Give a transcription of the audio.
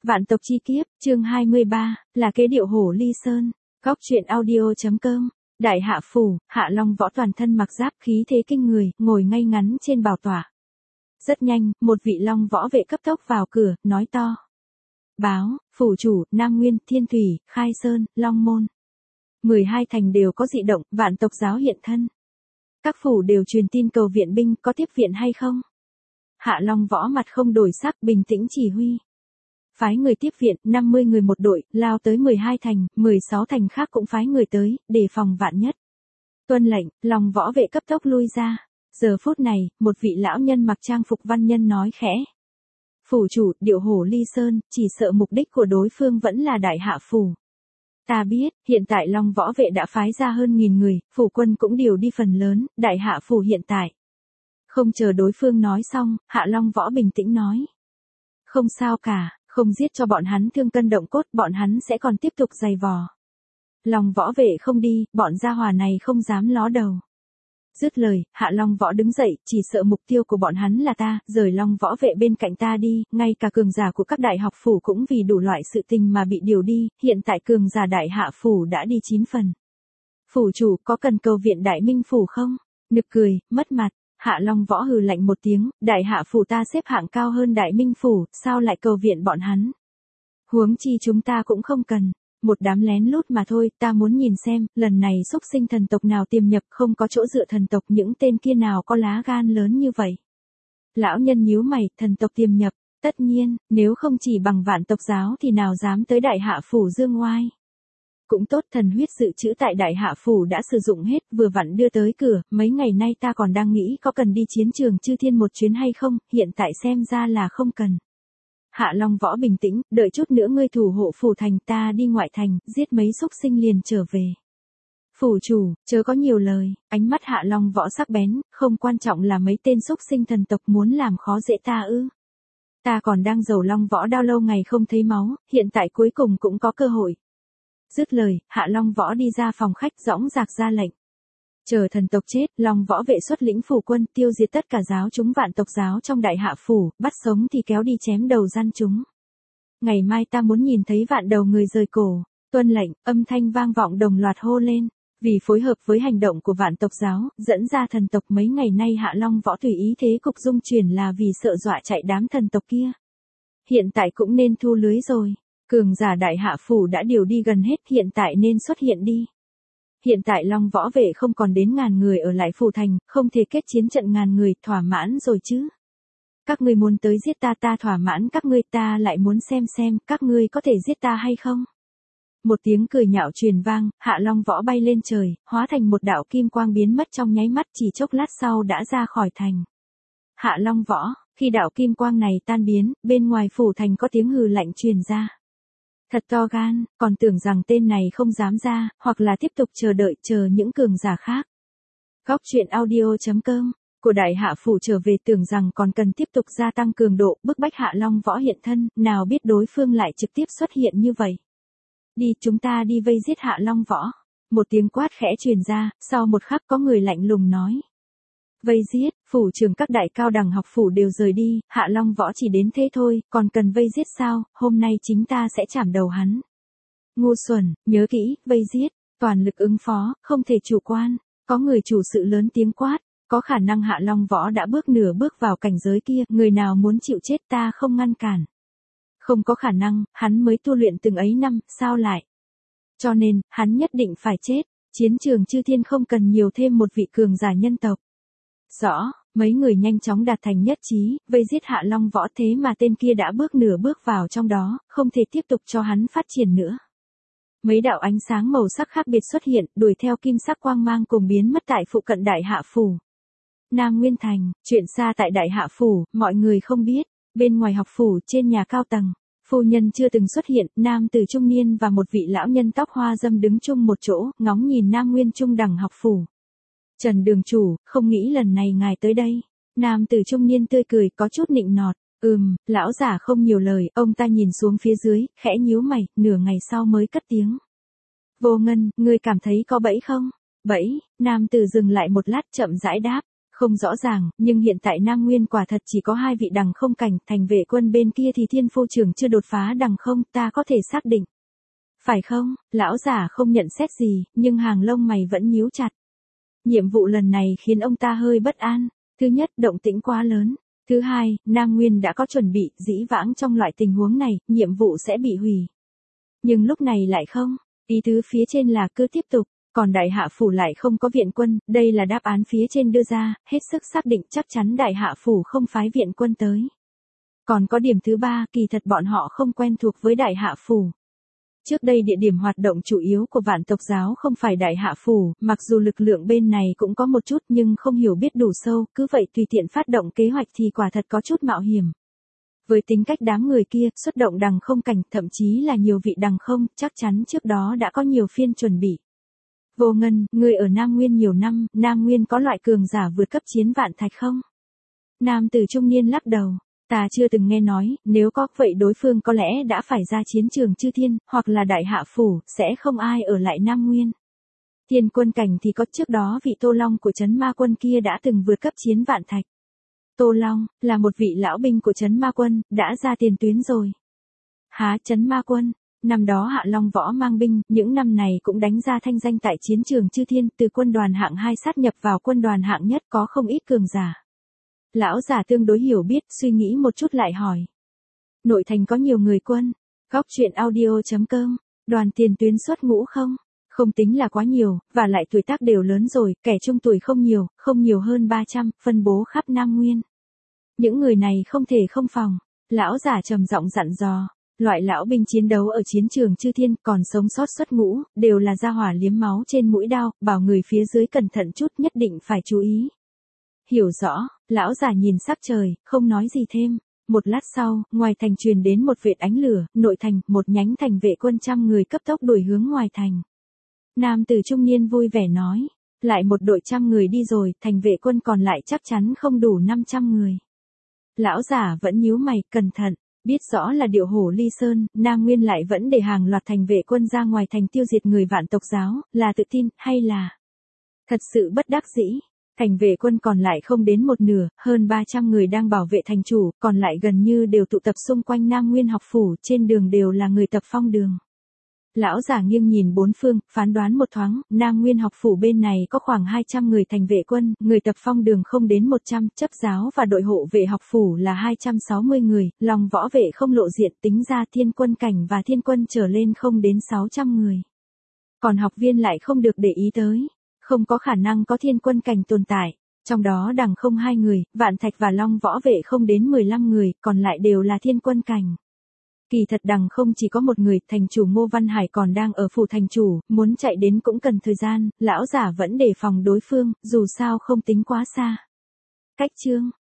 Vạn tộc chi kiếp, chương 23, là kế điệu hổ ly sơn. Góc truyện audio.com. Đại hạ phủ, Hạ Long Võ toàn thân mặc giáp khí thế kinh người, ngồi ngay ngắn trên bảo tọa. Rất nhanh, một vị Long Võ vệ cấp tốc vào cửa, nói to. Báo, phủ chủ, Nam Nguyên, Thiên Thủy, Khai Sơn, Long Môn. 12 thành đều có dị động, vạn tộc giáo hiện thân. Các phủ đều truyền tin cầu viện binh, có tiếp viện hay không? Hạ Long Võ mặt không đổi sắc, bình tĩnh chỉ huy. Phái người tiếp viện, 50 người một đội, lao tới 12 thành, 16 thành khác cũng phái người tới, đề phòng vạn nhất. Tuân lệnh, Long Võ vệ cấp tốc lui ra. Giờ phút này, một vị lão nhân mặc trang phục văn nhân nói khẽ. Phủ chủ, điệu hổ ly sơn, chỉ sợ mục đích của đối phương vẫn là đại hạ phủ. Ta biết, hiện tại Long Võ vệ đã phái ra hơn 1000 người, phủ quân cũng điều đi phần lớn, đại hạ phủ hiện tại. Không chờ đối phương nói xong, Hạ Long Võ bình tĩnh nói. Không sao cả, không giết cho bọn hắn thương cân động cốt, bọn hắn sẽ còn tiếp tục giày vò. Long Võ vệ không đi, bọn gia hỏa này không dám ló đầu. Dứt lời, Hạ Long Võ đứng dậy, chỉ sợ mục tiêu của bọn hắn là ta, rời Long Võ vệ bên cạnh ta đi, ngay cả cường giả của các đại học phủ cũng vì đủ loại sự tình mà bị điều đi, hiện tại cường giả đại hạ phủ đã đi 9 phần. Phủ chủ có cần cầu viện đại minh phủ không? Nực cười, mất mặt. Hạ Long Võ hừ lạnh một tiếng, đại hạ phủ ta xếp hạng cao hơn đại minh phủ, sao lại cầu viện bọn hắn? Huống chi chúng ta cũng không cần, một đám lén lút mà thôi, ta muốn nhìn xem, lần này xúc sinh thần tộc nào tiềm nhập không có chỗ dựa thần tộc những tên kia nào có lá gan lớn như vậy. Lão nhân nhíu mày, thần tộc tiềm nhập, tất nhiên, nếu không chỉ bằng vạn tộc giáo thì nào dám tới đại hạ phủ dương oai. Cũng tốt, thần huyết dự trữ tại đại hạ phủ đã sử dụng hết, vừa vặn đưa tới cửa, mấy ngày nay ta còn đang nghĩ có cần đi chiến trường Chư Thiên một chuyến hay không, hiện tại xem ra là không cần. Hạ Long Võ bình tĩnh, đợi chút nữa ngươi thủ hộ phủ thành, ta đi ngoại thành, giết mấy xúc sinh liền trở về. Phủ chủ, chớ có nhiều lời, ánh mắt Hạ Long Võ sắc bén, không quan trọng là mấy tên xúc sinh thần tộc muốn làm khó dễ ta ư. Ta còn đang giầu Long Võ đao lâu ngày không thấy máu, hiện tại cuối cùng cũng có cơ hội. Dứt lời, Hạ Long Võ đi ra phòng khách dõng dạc ra lệnh. Chờ thần tộc chết, Long Võ vệ xuất lĩnh phủ quân tiêu diệt tất cả giáo chúng vạn tộc giáo trong đại hạ phủ, bắt sống thì kéo đi chém đầu gian chúng. Ngày mai ta muốn nhìn thấy vạn đầu người rời cổ. Tuân lệnh, âm thanh vang vọng đồng loạt hô lên. Vì phối hợp với hành động của vạn tộc giáo, dẫn ra thần tộc mấy ngày nay Hạ Long Võ tùy ý thế cục dung chuyển là vì sợ dọa chạy đám thần tộc kia. Hiện tại cũng nên thu lưới rồi. Cường giả đại hạ phủ đã điều đi gần hết, hiện tại nên xuất hiện đi. Hiện tại Long Võ vệ không còn đến 1000 người ở lại phủ thành, không thể kết chiến trận 1000 người, thỏa mãn rồi chứ. Các ngươi muốn tới giết ta, ta thỏa mãn các ngươi, ta lại muốn xem các ngươi có thể giết ta hay không. Một tiếng cười nhạo truyền vang, Hạ Long Võ bay lên trời, hóa thành một đạo kim quang biến mất trong nháy mắt, chỉ chốc lát sau đã ra khỏi thành. Hạ Long Võ, khi đạo kim quang này tan biến, bên ngoài phủ thành có tiếng hừ lạnh truyền ra. Thật to gan, còn tưởng rằng tên này không dám ra, hoặc là tiếp tục chờ những cường giả khác. Góc truyện audio.com, của đại hạ phủ trở về tưởng rằng còn cần tiếp tục gia tăng cường độ, bức bách Hạ Long Võ hiện thân, nào biết đối phương lại trực tiếp xuất hiện như vậy. Đi, chúng ta đi vây giết Hạ Long Võ. Một tiếng quát khẽ truyền ra, sau một khắc có người lạnh lùng nói. Vây giết, phủ trưởng các đại cao đẳng học phủ đều rời đi, Hạ Long Võ chỉ đến thế thôi, còn cần vây giết sao, hôm nay chính ta sẽ chảm đầu hắn. Ngu xuẩn, nhớ kỹ, vây giết, toàn lực ứng phó, không thể chủ quan, có người chủ sự lớn tiếng quát, có khả năng Hạ Long Võ đã nửa bước vào cảnh giới kia, người nào muốn chịu chết ta không ngăn cản. Không có khả năng, hắn mới tu luyện từng ấy năm, sao lại? Cho nên, hắn nhất định phải chết, chiến trường Chư Thiên không cần nhiều thêm một vị cường giả nhân tộc. Rõ, mấy người nhanh chóng đạt thành nhất trí, vây giết Hạ Long Võ, thế mà tên kia đã nửa bước vào trong đó, không thể tiếp tục cho hắn phát triển nữa. Mấy đạo ánh sáng màu sắc khác biệt xuất hiện, đuổi theo kim sắc quang mang cùng biến mất tại phụ cận đại hạ phủ. Nam Nguyên Thành, chuyện xa tại đại hạ phủ, mọi người không biết, bên ngoài học phủ trên nhà cao tầng, phu nhân chưa từng xuất hiện, nam tử trung niên và một vị lão nhân tóc hoa râm đứng chung một chỗ, ngóng nhìn Nam Nguyên trung đẳng học phủ. Trần đường chủ, không nghĩ lần này ngài tới đây. Nam tử trung niên tươi cười, có chút nịnh nọt. Lão giả không nhiều lời, ông ta nhìn xuống phía dưới, khẽ nhíu mày, nửa ngày sau mới cất tiếng. Vô Ngân, ngươi cảm thấy có bẫy không? Bẫy, nam tử dừng lại một lát chậm rãi đáp. Không rõ ràng, nhưng hiện tại Nam Nguyên quả thật chỉ có 2 vị đằng không cảnh, thành vệ quân bên kia thì thiên phô trưởng chưa đột phá đằng không, ta có thể xác định. Phải không? Lão giả không nhận xét gì, nhưng hàng lông mày vẫn nhíu chặt. Nhiệm vụ lần này khiến ông ta hơi bất an. Thứ nhất, động tĩnh quá lớn. Thứ hai, Nam Nguyên đã có chuẩn bị, dĩ vãng trong loại tình huống này, nhiệm vụ sẽ bị hủy. Nhưng lúc này lại không. Ý tứ phía trên là cứ tiếp tục, còn Đại Hạ Phủ lại không có viện quân, đây là đáp án phía trên đưa ra, hết sức xác định chắc chắn Đại Hạ Phủ không phái viện quân tới. Còn có điểm thứ ba, kỳ thật bọn họ không quen thuộc với Đại Hạ Phủ. Trước đây địa điểm hoạt động chủ yếu của Vạn Tộc Giáo không phải Đại Hạ Phủ, mặc dù lực lượng bên này cũng có một chút nhưng không hiểu biết đủ sâu, cứ vậy tùy tiện phát động kế hoạch thì quả thật có chút mạo hiểm. Với tính cách đám người kia, xuất động đằng không cảnh, thậm chí là nhiều vị đằng không, chắc chắn trước đó đã có nhiều phiên chuẩn bị. Vô Ngân, người ở Nam Nguyên nhiều năm, Nam Nguyên có loại cường giả vượt cấp chiến vạn thạch không? Nam tử trung niên lắc đầu. Ta chưa từng nghe nói, nếu có vậy đối phương có lẽ đã phải ra chiến trường chư thiên, hoặc là Đại Hạ Phủ, sẽ không ai ở lại Nam Nguyên. Thiên quân cảnh thì có, trước đó vị Tô Long của Trấn Ma Quân kia đã từng vượt cấp chiến vạn thạch. Tô Long, là một vị lão binh của Trấn Ma Quân, đã ra tiền tuyến rồi. Há, Trấn Ma Quân, năm đó Hạ Long Võ mang binh, những năm này cũng đánh ra thanh danh tại chiến trường chư thiên, từ quân đoàn hạng 2 sát nhập vào quân đoàn hạng nhất có không ít cường giả. Lão giả tương đối hiểu biết, suy nghĩ một chút lại hỏi. Nội thành có nhiều người quân. Góc truyện audio.com. Đoàn tiền tuyến xuất ngũ không? Không tính là quá nhiều, và lại tuổi tác đều lớn rồi, kẻ trung tuổi không nhiều hơn 300, phân bố khắp Nam Nguyên. Những người này không thể không phòng. Lão giả trầm giọng dặn dò. Loại lão binh chiến đấu ở chiến trường chư thiên còn sống sót xuất ngũ, đều là gia hỏa liếm máu trên mũi đao, bảo người phía dưới cẩn thận chút, nhất định phải chú ý. Hiểu rõ, lão giả nhìn sắc trời, không nói gì thêm. Một lát sau, ngoài thành truyền đến một vệt ánh lửa, nội thành, một nhánh thành vệ quân 100 người cấp tốc đuổi hướng ngoài thành. Nam tử trung niên vui vẻ nói, lại một đội 100 người đi rồi, thành vệ quân còn lại chắc chắn không đủ 500 người. Lão giả vẫn nhíu mày, cẩn thận, biết rõ là điệu hổ ly sơn, Nam Nguyên lại vẫn để hàng loạt thành vệ quân ra ngoài thành tiêu diệt người Vạn Tộc Giáo, là tự tin, hay là thật sự bất đắc dĩ. Thành vệ quân còn lại không đến một nửa, hơn 300 người đang bảo vệ thành chủ, còn lại gần như đều tụ tập xung quanh Nam Nguyên học phủ, trên đường đều là người tập phong đường. Lão giả nghiêng nhìn bốn phương, phán đoán một thoáng, Nam Nguyên học phủ bên này có khoảng 200 người thành vệ quân, người tập phong đường không đến 100, chấp giáo và đội hộ vệ học phủ là 260 người, lòng võ vệ không lộ diện, tính ra thiên quân cảnh và thiên quân trở lên không đến 600 người. Còn học viên lại không được để ý tới. Không có khả năng có thiên quân cảnh tồn tại, trong đó đằng không 2 người, Vạn Thạch và Long võ vệ không đến 15 người, còn lại đều là thiên quân cảnh. Kỳ thật đằng không chỉ có một người, thành chủ Ngô Văn Hải còn đang ở phủ thành chủ, muốn chạy đến cũng cần thời gian, lão giả vẫn đề phòng đối phương, dù sao không tính quá xa. Cách chương